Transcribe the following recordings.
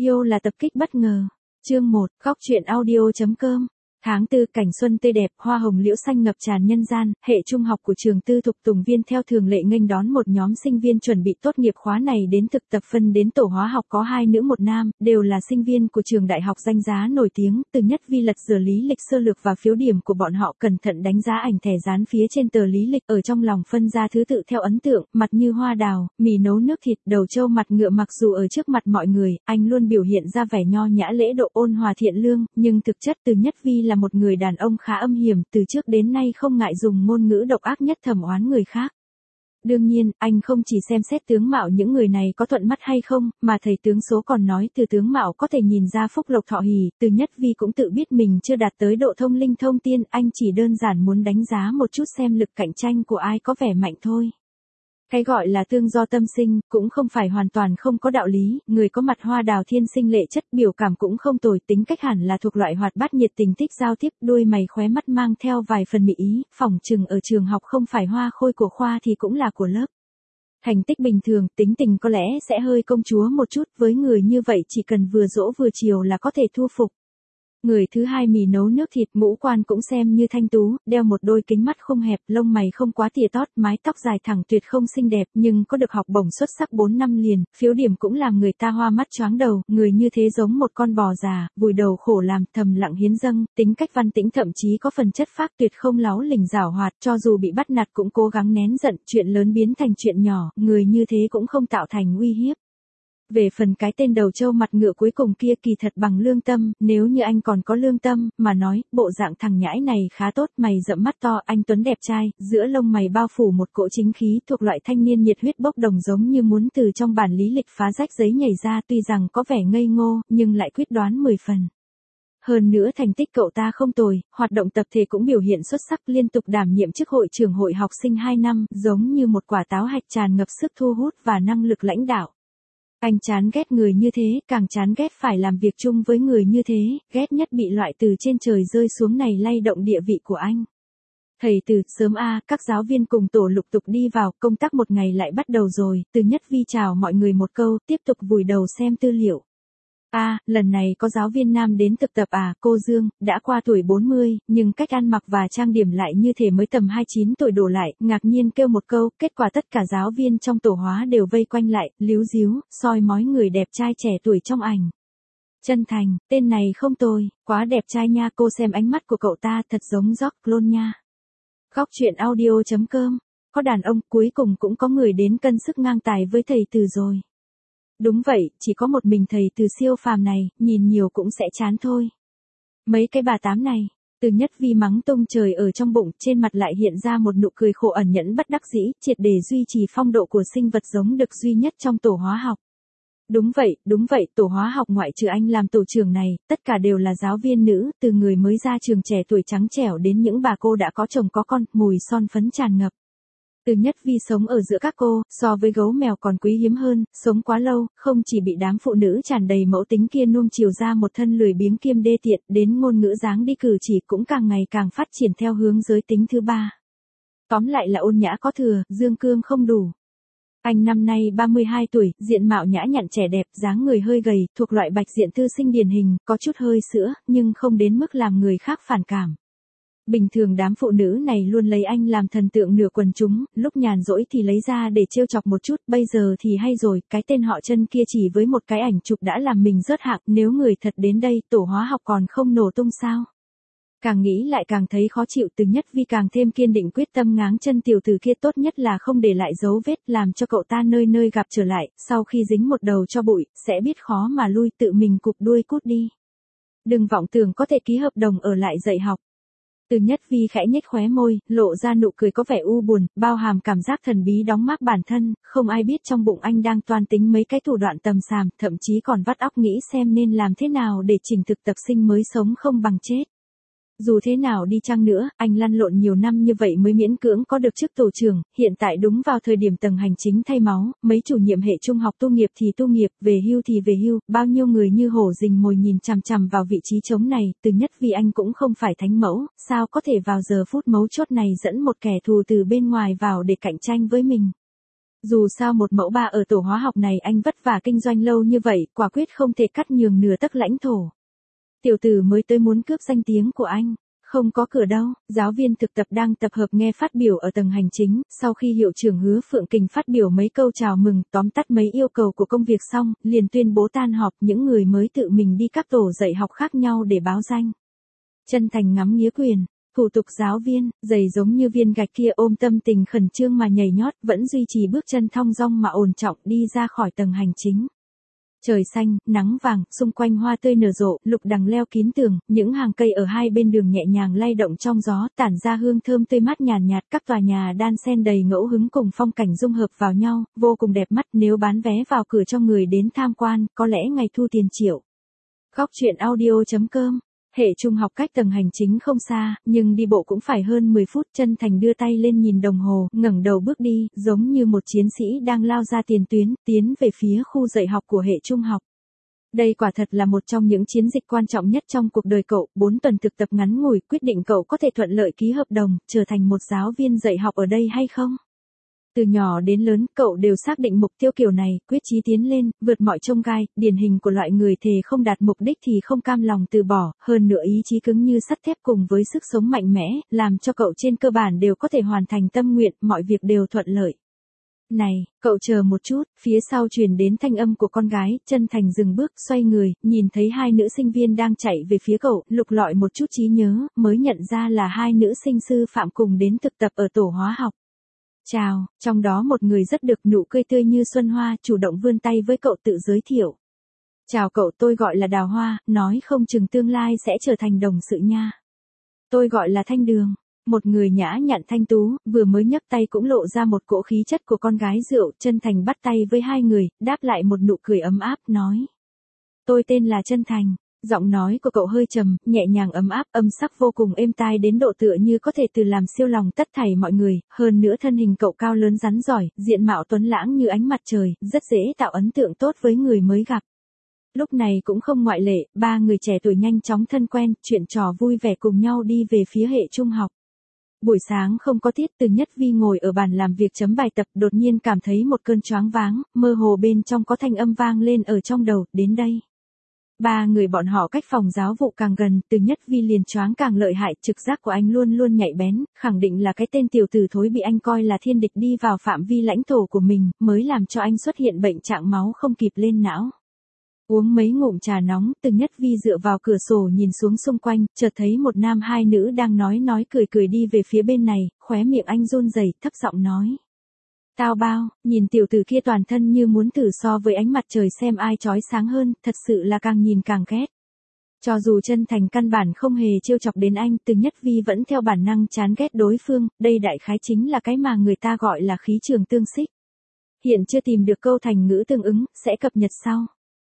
Yêu là tập kích bất ngờ. Chương 1, góc truyện audio.com. Tháng 4, cảnh xuân tươi đẹp, hoa hồng liễu xanh ngập tràn nhân gian, hệ trung học của trường tư thục Tùng Viên theo thường lệ nghênh đón một nhóm sinh viên chuẩn bị tốt nghiệp khóa này đến thực tập. Phân đến tổ hóa học có 2 nữ 1 nam, đều là sinh viên của trường đại học danh giá nổi tiếng. Từ Nhất Vi lật dở lý lịch sơ lược và phiếu điểm của bọn họ, cẩn thận đánh giá ảnh thẻ dán phía trên tờ lý lịch, ở trong lòng phân ra thứ tự theo ấn tượng: mặt như hoa đào, mì nấu nước thịt, đầu trâu mặt ngựa. Mặc dù ở trước mặt mọi người, anh luôn biểu hiện ra vẻ nho nhã lễ độ, ôn hòa thiện lương, nhưng thực chất Từ Nhất Vi là một người đàn ông khá âm hiểm, từ trước đến nay không ngại dùng ngôn ngữ độc ác nhất thẩm oán người khác. Đương nhiên, anh không chỉ xem xét tướng mạo những người này có thuận mắt hay không, mà thầy tướng số còn nói từ tướng mạo có thể nhìn ra phúc lộc thọ hỷ. Từ Nhất Vi cũng tự biết mình chưa đạt tới độ thông linh thông tiên, anh chỉ đơn giản muốn đánh giá một chút xem lực cạnh tranh của ai có vẻ mạnh thôi. Cái gọi là tương do tâm sinh, cũng không phải hoàn toàn không có đạo lý. Người có mặt hoa đào thiên sinh lệ chất, biểu cảm cũng không tồi, tính cách hẳn là thuộc loại hoạt bát nhiệt tình, thích giao tiếp, đuôi mày khóe mắt mang theo vài phần mỹ ý, phỏng chừng ở trường học không phải hoa khôi của khoa thì cũng là của lớp. Thành tích bình thường, tính tình có lẽ sẽ hơi công chúa một chút, với người như vậy chỉ cần vừa dỗ vừa chiều là có thể thu phục. Người thứ hai mì nấu nước thịt, ngũ quan cũng xem như thanh tú, đeo một đôi kính mắt không hẹp, lông mày không quá tỉa tót, mái tóc dài thẳng tuyệt không xinh đẹp, nhưng có được học bổng xuất sắc 4 năm liền, phiếu điểm cũng làm người ta hoa mắt choáng đầu. Người như thế giống một con bò già, vùi đầu khổ làm, thầm lặng hiến dâng, tính cách văn tĩnh, thậm chí có phần chất phác, tuyệt không láu lỉnh giảo hoạt, cho dù bị bắt nạt cũng cố gắng nén giận, chuyện lớn biến thành chuyện nhỏ, người như thế cũng không tạo thành uy hiếp. Về phần cái tên đầu trâu mặt ngựa cuối cùng kia, kỳ thật bằng lương tâm, nếu như anh còn có lương tâm, mà nói, bộ dạng thằng nhãi này khá tốt, mày rậm mắt to, anh tuấn đẹp trai, giữa lông mày bao phủ một cỗ chính khí, thuộc loại thanh niên nhiệt huyết bốc đồng, giống như muốn từ trong bản lý lịch phá rách giấy nhảy ra, tuy rằng có vẻ ngây ngô, nhưng lại quyết đoán 10 phần. Hơn nữa thành tích cậu ta không tồi, hoạt động tập thể cũng biểu hiện xuất sắc, liên tục đảm nhiệm chức hội trưởng hội học sinh 2 năm, giống như một quả táo hạch tràn ngập sức thu hút và năng lực lãnh đạo. Anh chán ghét người như thế, càng chán ghét phải làm việc chung với người như thế, ghét nhất bị loại từ trên trời rơi xuống này lay động địa vị của anh. Thầy Từ, sớm các giáo viên cùng tổ lục tục đi vào, công tác một ngày lại bắt đầu rồi. Từ Nhất Vi chào mọi người một câu, tiếp tục vùi đầu xem tư liệu. Lần này có giáo viên nam đến thực tập cô Dương, đã qua tuổi 40, nhưng cách ăn mặc và trang điểm lại như thể mới tầm 29 tuổi đổ lại, ngạc nhiên kêu một câu, kết quả tất cả giáo viên trong tổ hóa đều vây quanh lại, líu díu, soi mói người đẹp trai trẻ tuổi trong ảnh. Chân thành, tên này không tồi, quá đẹp trai nha, cô xem ánh mắt của cậu ta thật giống George Clooney nha. Góc truyện audio.com, có đàn ông, cuối cùng cũng có người đến cân sức ngang tài với thầy Từ rồi. Đúng vậy, chỉ có một mình thầy Từ siêu phàm này, nhìn nhiều cũng sẽ chán thôi. Mấy cái bà tám này, Từ Nhất Vi mắng tung trời ở trong bụng, trên mặt lại hiện ra một nụ cười khổ ẩn nhẫn bất đắc dĩ, triệt để duy trì phong độ của sinh vật giống đực duy nhất trong tổ hóa học. Đúng vậy, tổ hóa học ngoại trừ anh làm tổ trưởng này, tất cả đều là giáo viên nữ, từ người mới ra trường trẻ tuổi trắng trẻo đến những bà cô đã có chồng có con, mùi son phấn tràn ngập. Từ Nhất Vi sống ở giữa các cô, so với gấu mèo còn quý hiếm hơn, sống quá lâu, không chỉ bị đám phụ nữ tràn đầy mẫu tính kia nuông chiều ra một thân lười biếng kiêm đê tiện, đến ngôn ngữ dáng đi cử chỉ cũng càng ngày càng phát triển theo hướng giới tính thứ ba. Tóm lại là ôn nhã có thừa, dương cương không đủ. Anh năm nay 32 tuổi, diện mạo nhã nhặn trẻ đẹp, dáng người hơi gầy, thuộc loại bạch diện thư sinh điển hình, có chút hơi sữa, nhưng không đến mức làm người khác phản cảm. Bình thường đám phụ nữ này luôn lấy anh làm thần tượng nửa quần chúng, lúc nhàn rỗi thì lấy ra để trêu chọc một chút, bây giờ thì hay rồi, cái tên họ Chân kia chỉ với một cái ảnh chụp đã làm mình rớt hạng, nếu người thật đến đây, tổ hóa học còn không nổ tung sao? Càng nghĩ lại càng thấy khó chịu. Từ Nhất Vi càng thêm kiên định quyết tâm ngáng chân tiểu tử kia, tốt nhất là không để lại dấu vết, làm cho cậu ta nơi nơi gặp trở lại, sau khi dính một đầu cho bụi, sẽ biết khó mà lui, tự mình cụp đuôi cút đi. Đừng vọng tưởng có thể ký hợp đồng ở lại dạy học. Từ Nhất Vi khẽ nhếch khóe môi, lộ ra nụ cười có vẻ u buồn, bao hàm cảm giác thần bí đóng mác bản thân, không ai biết trong bụng anh đang toan tính mấy cái thủ đoạn tầm xàm, thậm chí còn vắt óc nghĩ xem nên làm thế nào để chỉnh thực tập sinh mới sống không bằng chết. Dù thế nào đi chăng nữa, anh lăn lộn nhiều năm như vậy mới miễn cưỡng có được chức tổ trưởng, hiện tại đúng vào thời điểm tầng hành chính thay máu, mấy chủ nhiệm hệ trung học tu nghiệp thì tu nghiệp, về hưu thì về hưu, bao nhiêu người như hổ rình mồi nhìn chằm chằm vào vị trí trống này. Từ Nhất Vi anh cũng không phải thánh mẫu, sao có thể vào giờ phút mấu chốt này dẫn một kẻ thù từ bên ngoài vào để cạnh tranh với mình. Dù sao một mẫu ba ở tổ hóa học này anh vất vả kinh doanh lâu như vậy, quả quyết không thể cắt nhường nửa tấc lãnh thổ. Tiểu tử mới tới muốn cướp danh tiếng của anh. Không có cửa đâu, giáo viên thực tập đang tập hợp nghe phát biểu ở tầng hành chính, sau khi hiệu trưởng Hứa Phượng Kình phát biểu mấy câu chào mừng, tóm tắt mấy yêu cầu của công việc xong, liền tuyên bố tan họp, những người mới tự mình đi các tổ dạy học khác nhau để báo danh. Chân Thành ngắm nghía quyền, thủ tục giáo viên, giày giống như viên gạch kia ôm tâm tình khẩn trương mà nhảy nhót, vẫn duy trì bước chân thong dong mà ổn trọng đi ra khỏi tầng hành chính. Trời xanh, nắng vàng, xung quanh hoa tươi nở rộ, lục đằng leo kín tường, những hàng cây ở hai bên đường nhẹ nhàng lay động trong gió, tản ra hương thơm tươi mát nhàn nhạt, các tòa nhà đan xen đầy ngẫu hứng cùng phong cảnh dung hợp vào nhau, vô cùng đẹp mắt, nếu bán vé vào cửa cho người đến tham quan, có lẽ ngày thu tiền triệu. Góc truyện audio.com. Hệ trung học cách tầng hành chính không xa, nhưng đi bộ cũng phải hơn 10 phút. Chân Thành đưa tay lên nhìn đồng hồ, ngẩng đầu bước đi, giống như một chiến sĩ đang lao ra tiền tuyến, tiến về phía khu dạy học của hệ trung học. Đây quả thật là một trong những chiến dịch quan trọng nhất trong cuộc đời cậu, 4 tuần thực tập ngắn ngủi quyết định cậu có thể thuận lợi ký hợp đồng, trở thành một giáo viên dạy học ở đây hay không. Từ nhỏ đến lớn, cậu đều xác định mục tiêu kiểu này, quyết chí tiến lên, vượt mọi chông gai, điển hình của loại người thề không đạt mục đích thì không cam lòng từ bỏ, hơn nữa ý chí cứng như sắt thép cùng với sức sống mạnh mẽ, làm cho cậu trên cơ bản đều có thể hoàn thành tâm nguyện, mọi việc đều thuận lợi. Này, cậu chờ một chút, phía sau truyền đến thanh âm của con gái, Chân Thành dừng bước, xoay người, nhìn thấy hai nữ sinh viên đang chạy về phía cậu, lục lọi một chút trí nhớ, mới nhận ra là hai nữ sinh sư phạm cùng đến thực tập ở tổ hóa học. Chào, trong đó một người rất được nụ cười tươi như xuân hoa, chủ động vươn tay với cậu tự giới thiệu. Chào cậu, tôi gọi là Đào Hoa, nói không chừng tương lai sẽ trở thành đồng sự nha. Tôi gọi là Thanh Đường. Một người nhã nhặn thanh tú, vừa mới nhấc tay cũng lộ ra một cỗ khí chất của con gái rượu. Chân Thành bắt tay với hai người, đáp lại một nụ cười ấm áp, nói. Tôi tên là Chân Thành. Giọng nói của cậu hơi trầm, nhẹ nhàng ấm áp, âm sắc vô cùng êm tai đến độ tựa như có thể từ làm siêu lòng tất thảy mọi người, hơn nữa thân hình cậu cao lớn rắn giỏi, diện mạo tuấn lãng như ánh mặt trời, rất dễ tạo ấn tượng tốt với người mới gặp. Lúc này cũng không ngoại lệ, ba người trẻ tuổi nhanh chóng thân quen, chuyện trò vui vẻ cùng nhau đi về phía hệ trung học. Buổi sáng không có tiết, Từ Nhất Vi ngồi ở bàn làm việc chấm bài tập, đột nhiên cảm thấy một cơn choáng váng, mơ hồ bên trong có thanh âm vang lên ở trong đầu, đến đây. Ba người bọn họ cách phòng giáo vụ càng gần, Từ Nhất Vi liền choáng càng lợi hại, trực giác của anh luôn luôn nhạy bén, khẳng định là cái tên tiểu tử thối bị anh coi là thiên địch đi vào phạm vi lãnh thổ của mình, mới làm cho anh xuất hiện bệnh trạng máu không kịp lên não. Uống mấy ngụm trà nóng, Từ Nhất Vi dựa vào cửa sổ nhìn xuống xung quanh, chợt thấy một nam hai nữ đang nói cười đi về phía bên này, khóe miệng anh run rẩy, thấp giọng nói. Tao bao, nhìn tiểu tử kia toàn thân như muốn thử so với ánh mặt trời xem ai chói sáng hơn, thật sự là càng nhìn càng ghét. Cho dù Chân Thành căn bản không hề trêu chọc đến anh, Từ Nhất Vi vẫn theo bản năng chán ghét đối phương, đây đại khái chính là cái mà người ta gọi là khí trường tương xích. Hiện chưa tìm được câu thành ngữ tương ứng, sẽ cập nhật sau.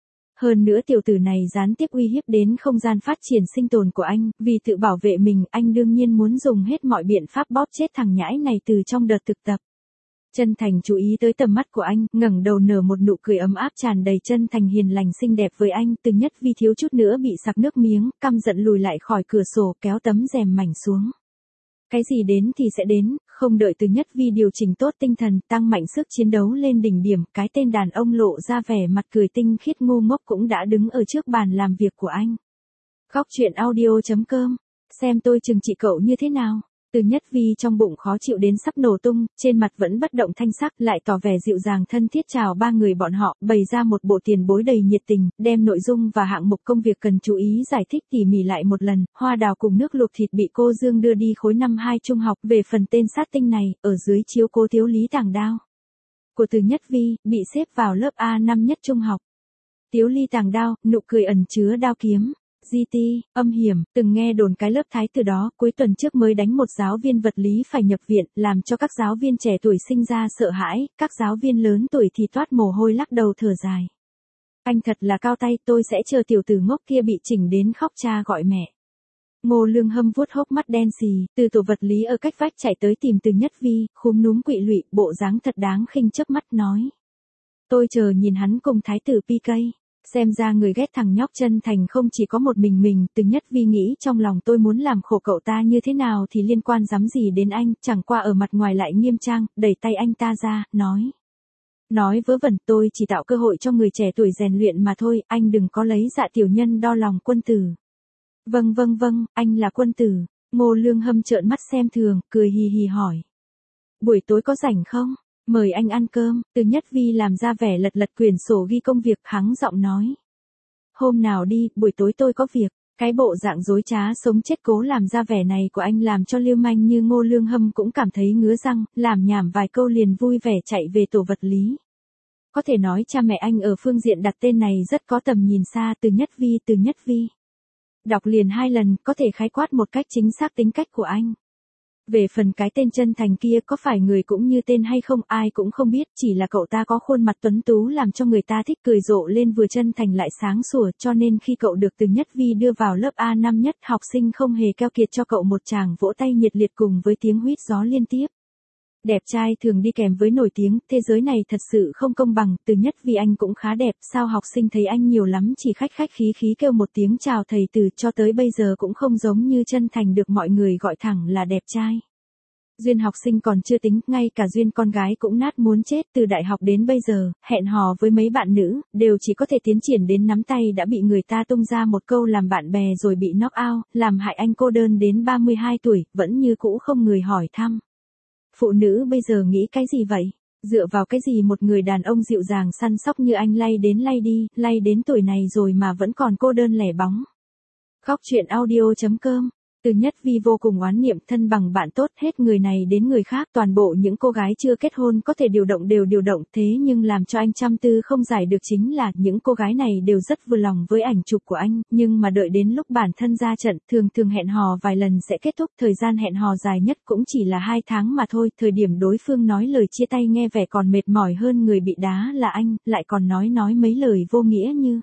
Hơn nữa tiểu tử này gián tiếp uy hiếp đến không gian phát triển sinh tồn của anh, vì tự bảo vệ mình, anh đương nhiên muốn dùng hết mọi biện pháp bóp chết thằng nhãi này từ trong đợt thực tập. Chân Thành chú ý tới tầm mắt của anh, ngẩng đầu nở một nụ cười ấm áp tràn đầy chân thành hiền lành xinh đẹp với anh, Từ Nhất Vi thiếu chút nữa bị sặc nước miếng, căm giận lùi lại khỏi cửa sổ, kéo tấm rèm mảnh xuống. Cái gì đến thì sẽ đến, không đợi Từ Nhất Vi điều chỉnh tốt tinh thần, tăng mạnh sức chiến đấu lên đỉnh điểm, cái tên đàn ông lộ ra vẻ mặt cười tinh khiết ngu ngốc cũng đã đứng ở trước bàn làm việc của anh. Góc truyện audio.com, xem tôi trừng trị cậu như thế nào. Từ Nhất Vi trong bụng khó chịu đến sắp nổ tung, trên mặt vẫn bất động thanh sắc, lại tỏ vẻ dịu dàng thân thiết chào ba người bọn họ, bày ra một bộ tiền bối đầy nhiệt tình, đem nội dung và hạng mục công việc cần chú ý giải thích tỉ mỉ lại một lần. Hoa đào cùng nước luộc thịt bị cô Dương đưa đi khối năm 2 trung học, về phần tên sát tinh này, ở dưới chiếu cố Tiếu Lý Tàng Đao của Từ Nhất Vi, bị xếp vào lớp A5 nhất trung học. Tiếu Ly Tàng Đao, nụ cười ẩn chứa đao kiếm. GT, âm hiểm, từng nghe đồn cái lớp thái từ đó, cuối tuần trước mới đánh một giáo viên vật lý phải nhập viện, làm cho các giáo viên trẻ tuổi sinh ra sợ hãi, các giáo viên lớn tuổi thì toát mồ hôi lắc đầu thở dài. Anh thật là cao tay, tôi sẽ chờ tiểu tử ngốc kia bị chỉnh đến khóc cha gọi mẹ. Ngô Lương Hâm vuốt hốc mắt đen xì, từ tổ vật lý ở cách vách chạy tới tìm Từ Nhất Vi, khúm núm quỵ lụy, bộ dáng thật đáng khinh chớp mắt nói. Tôi chờ nhìn hắn cùng thái tử PK. Xem ra người ghét thằng nhóc Chân Thành không chỉ có một mình, Từ Nhất Vi nghĩ trong lòng tôi muốn làm khổ cậu ta như thế nào thì liên quan dám gì đến anh, chẳng qua ở mặt ngoài lại nghiêm trang, đẩy tay anh ta ra, nói. Nói vớ vẩn, tôi chỉ tạo cơ hội cho người trẻ tuổi rèn luyện mà thôi, anh đừng có lấy dạ tiểu nhân đo lòng quân tử. Vâng, anh là quân tử. Ngô Lương Hâm trợn mắt xem thường, cười hì hì hỏi. Buổi tối có rảnh không? Mời anh ăn cơm. Từ Nhất Vi làm ra vẻ lật lật quyển sổ ghi công việc, hắng giọng nói. Hôm nào đi, buổi tối tôi có việc. Cái bộ dạng dối trá sống chết cố làm ra vẻ này của anh làm cho lưu manh như Ngô Lương Hâm cũng cảm thấy ngứa răng, làm nhảm vài câu liền vui vẻ chạy về tổ vật lý. Có thể nói cha mẹ anh ở phương diện đặt tên này rất có tầm nhìn xa. Từ Nhất Vi. Đọc liền 2 lần, có thể khái quát một cách chính xác tính cách của anh. Về phần cái tên Chân Thành kia có phải người cũng như tên hay không ai cũng không biết, chỉ là cậu ta có khuôn mặt tuấn tú làm cho người ta thích cười rộ lên, vừa chân thành lại sáng sủa, cho nên khi cậu được Từ Nhất Vi đưa vào lớp A năm nhất, học sinh không hề keo kiệt cho cậu một tràng vỗ tay nhiệt liệt cùng với tiếng huýt gió liên tiếp. Đẹp trai thường đi kèm với nổi tiếng, thế giới này thật sự không công bằng, Từ Nhất Vi anh cũng khá đẹp, sao học sinh thấy anh nhiều lắm chỉ khách khí kêu một tiếng chào thầy Từ, cho tới bây giờ cũng không giống như Chân Thành được mọi người gọi thẳng là đẹp trai. Duyên học sinh còn chưa tính, ngay cả duyên con gái cũng nát muốn chết, từ đại học đến bây giờ, hẹn hò với mấy bạn nữ, đều chỉ có thể tiến triển đến nắm tay đã bị người ta tung ra một câu làm bạn bè rồi bị knock out, làm hại anh cô đơn đến 32 tuổi, vẫn như cũ không người hỏi thăm. Phụ nữ bây giờ nghĩ cái gì vậy? Dựa vào cái gì một người đàn ông dịu dàng săn sóc như anh lay đến lay đi, lay đến tuổi này rồi mà vẫn còn cô đơn lẻ bóng. Góc truyện audio.com. Từ Nhất Vi vô cùng oán niệm thân bằng bạn tốt, hết người này đến người khác, toàn bộ những cô gái chưa kết hôn có thể điều động đều điều động, thế nhưng làm cho anh trăm tư không giải được chính là những cô gái này đều rất vừa lòng với ảnh chụp của anh, nhưng mà đợi đến lúc bản thân ra trận, thường hẹn hò vài lần sẽ kết thúc, thời gian hẹn hò dài nhất cũng chỉ là 2 tháng mà thôi, thời điểm đối phương nói lời chia tay nghe vẻ còn mệt mỏi hơn người bị đá là anh, lại còn nói mấy lời vô nghĩa như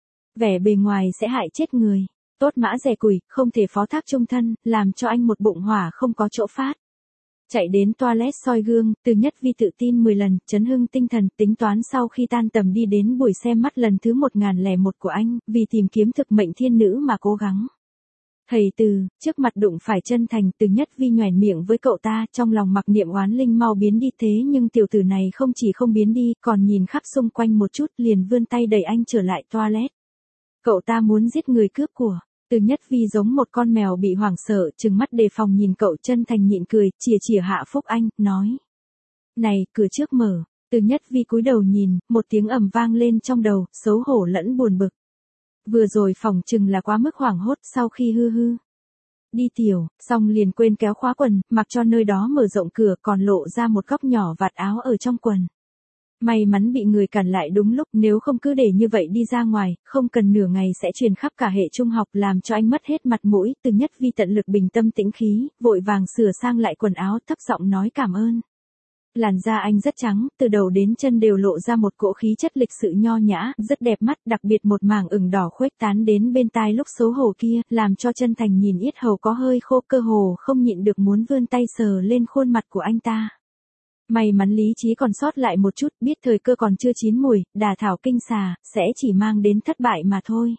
vẻ bề ngoài sẽ hại chết người. Tốt mã rẻ củi, không thể phó thác chung thân, làm cho anh một bụng hỏa không có chỗ phát. Chạy đến toilet soi gương, Từ Nhất Vi tự tin 10 lần, chấn hưng tinh thần, tính toán sau khi tan tầm đi đến buổi xem mắt lần thứ 1001 của anh, vì tìm kiếm thực mệnh thiên nữ mà cố gắng. Thầy Từ, trước mặt đụng phải Chân Thành, Từ Nhất Vi nhoẻn miệng với cậu ta, trong lòng mặc niệm oán linh mau biến đi, thế nhưng tiểu tử này không chỉ không biến đi, còn nhìn khắp xung quanh một chút, liền vươn tay đẩy anh trở lại toilet. Cậu ta muốn giết người cướp của. Từ Nhất Vi giống một con mèo bị hoảng sợ, trừng mắt đề phòng nhìn cậu. Chân Thành nhịn cười, chìa hạ phúc anh, nói. Này, cửa trước mở. Từ Nhất Vi cúi đầu nhìn, một tiếng ầm vang lên trong đầu, xấu hổ lẫn buồn bực. Vừa rồi phỏng chừng là quá mức hoảng hốt, sau khi hư. Đi tiểu, xong liền quên kéo khóa quần, mặc cho nơi đó mở rộng cửa còn lộ ra một góc nhỏ vạt áo ở trong quần. May mắn bị người cản lại đúng lúc, nếu không cứ để như vậy đi ra ngoài, không cần nửa ngày sẽ truyền khắp cả hệ trung học làm cho anh mất hết mặt mũi. Từ Nhất Vi tận lực bình tâm tĩnh khí, vội vàng sửa sang lại quần áo, thấp giọng nói cảm ơn. Làn da anh rất trắng, từ đầu đến chân đều lộ ra một cỗ khí chất lịch sự nho nhã, rất đẹp mắt, đặc biệt một mảng ửng đỏ khuếch tán đến bên tai lúc xấu hổ kia, làm cho Chân Thành nhìn yết hầu có hơi khô, cơ hồ không nhịn được muốn vươn tay sờ lên khuôn mặt của anh ta. May mắn lý trí còn sót lại một chút, biết thời cơ còn chưa chín mùi, đả thảo kinh xà, sẽ chỉ mang đến thất bại mà thôi.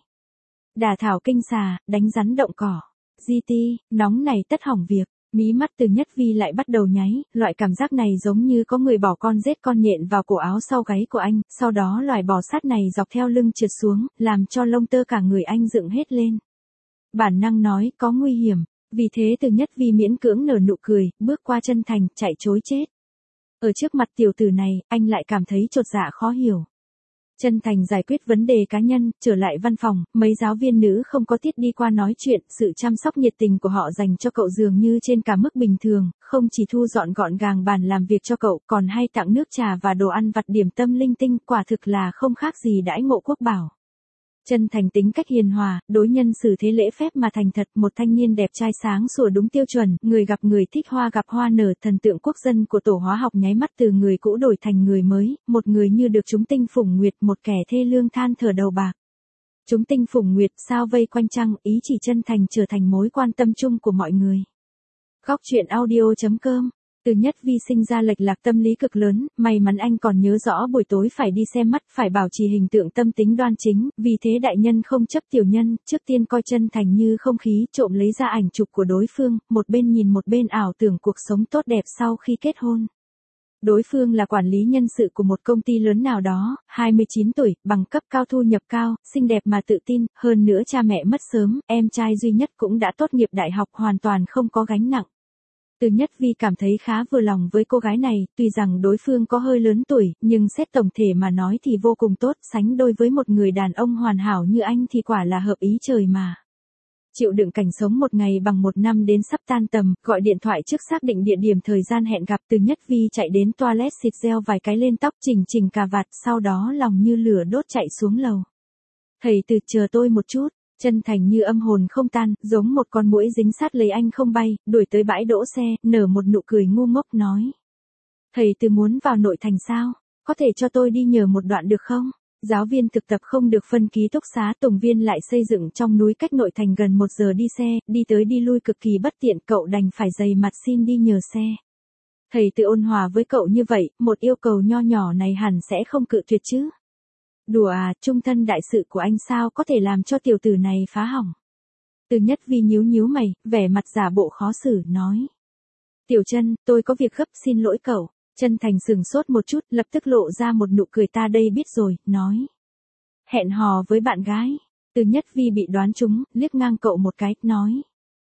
Đả thảo kinh xà, đánh rắn động cỏ. GT, nóng này tất hỏng việc. Mí mắt Từ Nhất Vi lại bắt đầu nháy, loại cảm giác này giống như có người bỏ con rết con nhện vào cổ áo sau gáy của anh, sau đó loài bò sát này dọc theo lưng trượt xuống, làm cho lông tơ cả người anh dựng hết lên. Bản năng nói, có nguy hiểm, vì thế Từ Nhất Vi miễn cưỡng nở nụ cười, bước qua Chân Thành, chạy trối chết. Ở trước mặt tiểu tử này, anh lại cảm thấy chột dạ khó hiểu. Chân Thành giải quyết vấn đề cá nhân, trở lại văn phòng, mấy giáo viên nữ không có tiết đi qua nói chuyện, sự chăm sóc nhiệt tình của họ dành cho cậu dường như trên cả mức bình thường, không chỉ thu dọn gọn gàng bàn làm việc cho cậu, còn hay tặng nước trà và đồ ăn vặt điểm tâm linh tinh, quả thực là không khác gì đãi ngộ quốc bảo. Chân Thành tính cách hiền hòa, đối nhân xử thế lễ phép mà thành thật, một thanh niên đẹp trai sáng sủa đúng tiêu chuẩn, người gặp người thích hoa gặp hoa nở, thần tượng quốc dân của tổ hóa học nháy mắt từ người cũ đổi thành người mới, một người như được chúng tinh phủng nguyệt, một kẻ thê lương than thở đầu bạc. Chúng tinh phủng nguyệt sao vây quanh trăng, ý chỉ Chân Thành trở thành mối quan tâm chung của mọi người. Góc truyện audio.com. Từ Nhất Vi sinh ra lệch lạc tâm lý cực lớn, may mắn anh còn nhớ rõ buổi tối phải đi xem mắt, phải bảo trì hình tượng tâm tính đoan chính, vì thế đại nhân không chấp tiểu nhân, trước tiên coi Chân Thành như không khí, trộm lấy ra ảnh chụp của đối phương, một bên nhìn một bên ảo tưởng cuộc sống tốt đẹp sau khi kết hôn. Đối phương là quản lý nhân sự của một công ty lớn nào đó, 29 tuổi, bằng cấp cao, thu nhập cao, xinh đẹp mà tự tin, hơn nữa cha mẹ mất sớm, em trai duy nhất cũng đã tốt nghiệp đại học, hoàn toàn không có gánh nặng. Từ Nhất Vi cảm thấy khá vừa lòng với cô gái này, tuy rằng đối phương có hơi lớn tuổi, nhưng xét tổng thể mà nói thì vô cùng tốt, sánh đôi với một người đàn ông hoàn hảo như anh thì quả là hợp ý trời mà. Chịu đựng cảnh sống một ngày bằng một năm đến sắp tan tầm, gọi điện thoại trước xác định địa điểm thời gian hẹn gặp. Từ Nhất Vi chạy đến toilet xịt gel vài cái lên tóc, chỉnh cà vạt, sau đó lòng như lửa đốt chạy xuống lầu. Thầy Từ, chờ tôi một chút. Chân Thành như âm hồn không tan, giống một con muỗi dính sát lấy anh không bay, đuổi tới bãi đỗ xe, nở một nụ cười ngu ngốc nói. Thầy Từ muốn vào nội thành sao? Có thể cho tôi đi nhờ một đoạn được không? Giáo viên thực tập không được phân ký túc xá, Tùng Viên lại xây dựng trong núi cách nội thành gần 1 giờ đi xe, đi tới đi lui cực kỳ bất tiện, cậu đành phải dày mặt xin đi nhờ xe. Thầy Từ ôn hòa với cậu như vậy, một yêu cầu nho nhỏ này hẳn sẽ không cự tuyệt chứ. Đùa à, trung thân đại sự của anh sao có thể làm cho tiểu tử này phá hỏng. Từ Nhất Vi nhíu mày, vẻ mặt giả bộ khó xử, nói. Tiểu Chân, tôi có việc gấp, xin lỗi cậu. Chân Thành sừng sốt một chút, lập tức lộ ra một nụ cười, ta đây biết rồi, nói. Hẹn hò với bạn gái. Từ Nhất Vi bị đoán trúng, liếc ngang cậu một cái, nói.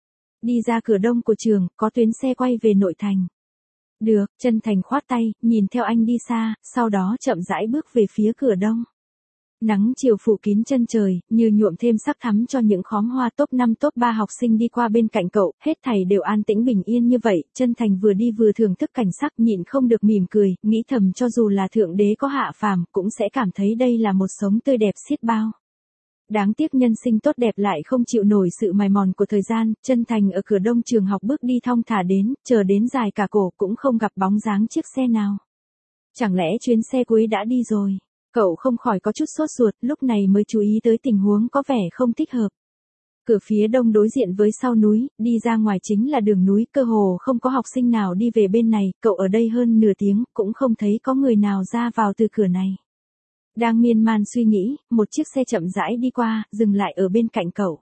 Đi ra cửa đông của trường, có tuyến xe quay về nội thành. Được, Chân Thành khoát tay, nhìn theo anh đi xa, sau đó chậm rãi bước về phía cửa đông. Nắng chiều phủ kín chân trời, như nhuộm thêm sắc thắm cho những khóm hoa. Top 5 top 3 học sinh đi qua bên cạnh cậu, hết thảy đều an tĩnh bình yên như vậy. Chân Thành vừa đi vừa thưởng thức cảnh sắc, nhịn không được mỉm cười, nghĩ thầm cho dù là thượng đế có hạ phàm, cũng sẽ cảm thấy đây là một sống tươi đẹp xiết bao. Đáng tiếc nhân sinh tốt đẹp lại không chịu nổi sự mài mòn của thời gian. Chân Thành ở cửa đông trường học bước đi thong thả đến, chờ đến dài cả cổ cũng không gặp bóng dáng chiếc xe nào. Chẳng lẽ chuyến xe cuối đã đi rồi? Cậu không khỏi có chút sốt ruột, lúc này mới chú ý tới tình huống có vẻ không thích hợp. Cửa phía đông đối diện với sau núi, đi ra ngoài chính là đường núi, cơ hồ không có học sinh nào đi về bên này, cậu ở đây hơn nửa tiếng, cũng không thấy có người nào ra vào từ cửa này. Đang miên man suy nghĩ, một chiếc xe chậm rãi đi qua, dừng lại ở bên cạnh cậu.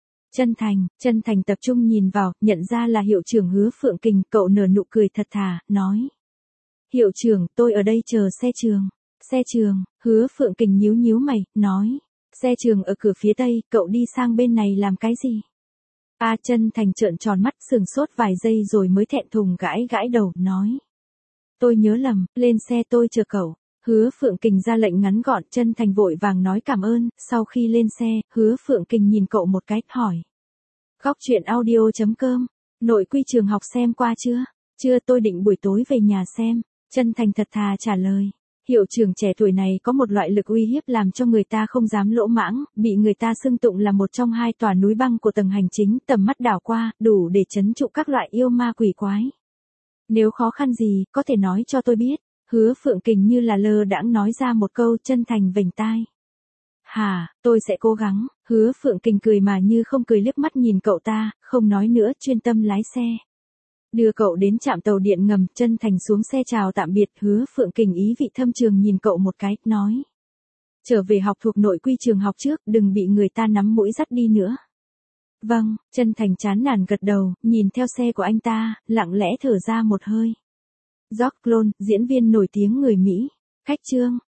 Chân Thành tập trung nhìn vào, nhận ra là hiệu trưởng Hứa Phượng Kình, cậu nở nụ cười thật thà, nói. Hiệu trưởng, tôi ở đây chờ xe trường. Xe trường, Hứa Phượng Kình nhíu mày, nói. Xe trường ở cửa phía tây, cậu đi sang bên này làm cái gì? Chân Thành trợn tròn mắt, sừng sốt vài giây rồi mới thẹn thùng gãi đầu, nói. Tôi nhớ lầm, lên xe tôi chờ cậu. Hứa Phượng Kình ra lệnh ngắn gọn. Chân Thành vội vàng nói cảm ơn, sau khi lên xe, Hứa Phượng Kình nhìn cậu một cái, hỏi. Góc truyện audio.com, nội quy trường học xem qua chưa? Chưa, tôi định buổi tối về nhà xem. Chân Thành thật thà trả lời. Hiệu trưởng trẻ tuổi này có một loại lực uy hiếp làm cho người ta không dám lỗ mãng, bị người ta xưng tụng là một trong 2 tòa núi băng của tầng hành chính, tầm mắt đảo qua, đủ để trấn trụ các loại yêu ma quỷ quái. Nếu khó khăn gì, có thể nói cho tôi biết. Hứa Phượng Kình như là lơ đãng nói ra một câu. Chân Thành vểnh tai. Hả, tôi sẽ cố gắng. Hứa Phượng Kình cười mà như không cười, liếc mắt nhìn cậu ta, không nói nữa, chuyên tâm lái xe. Đưa cậu đến trạm tàu điện ngầm. Chân Thành xuống xe chào tạm biệt. Hứa Phượng Kình ý vị thâm trường nhìn cậu một cái, nói. Trở về học thuộc nội quy trường học trước, đừng bị người ta nắm mũi dắt đi nữa. Vâng, Chân Thành chán nản gật đầu, nhìn theo xe của anh ta, lặng lẽ thở ra một hơi. George Clooney, diễn viên nổi tiếng người Mỹ. Khách trương.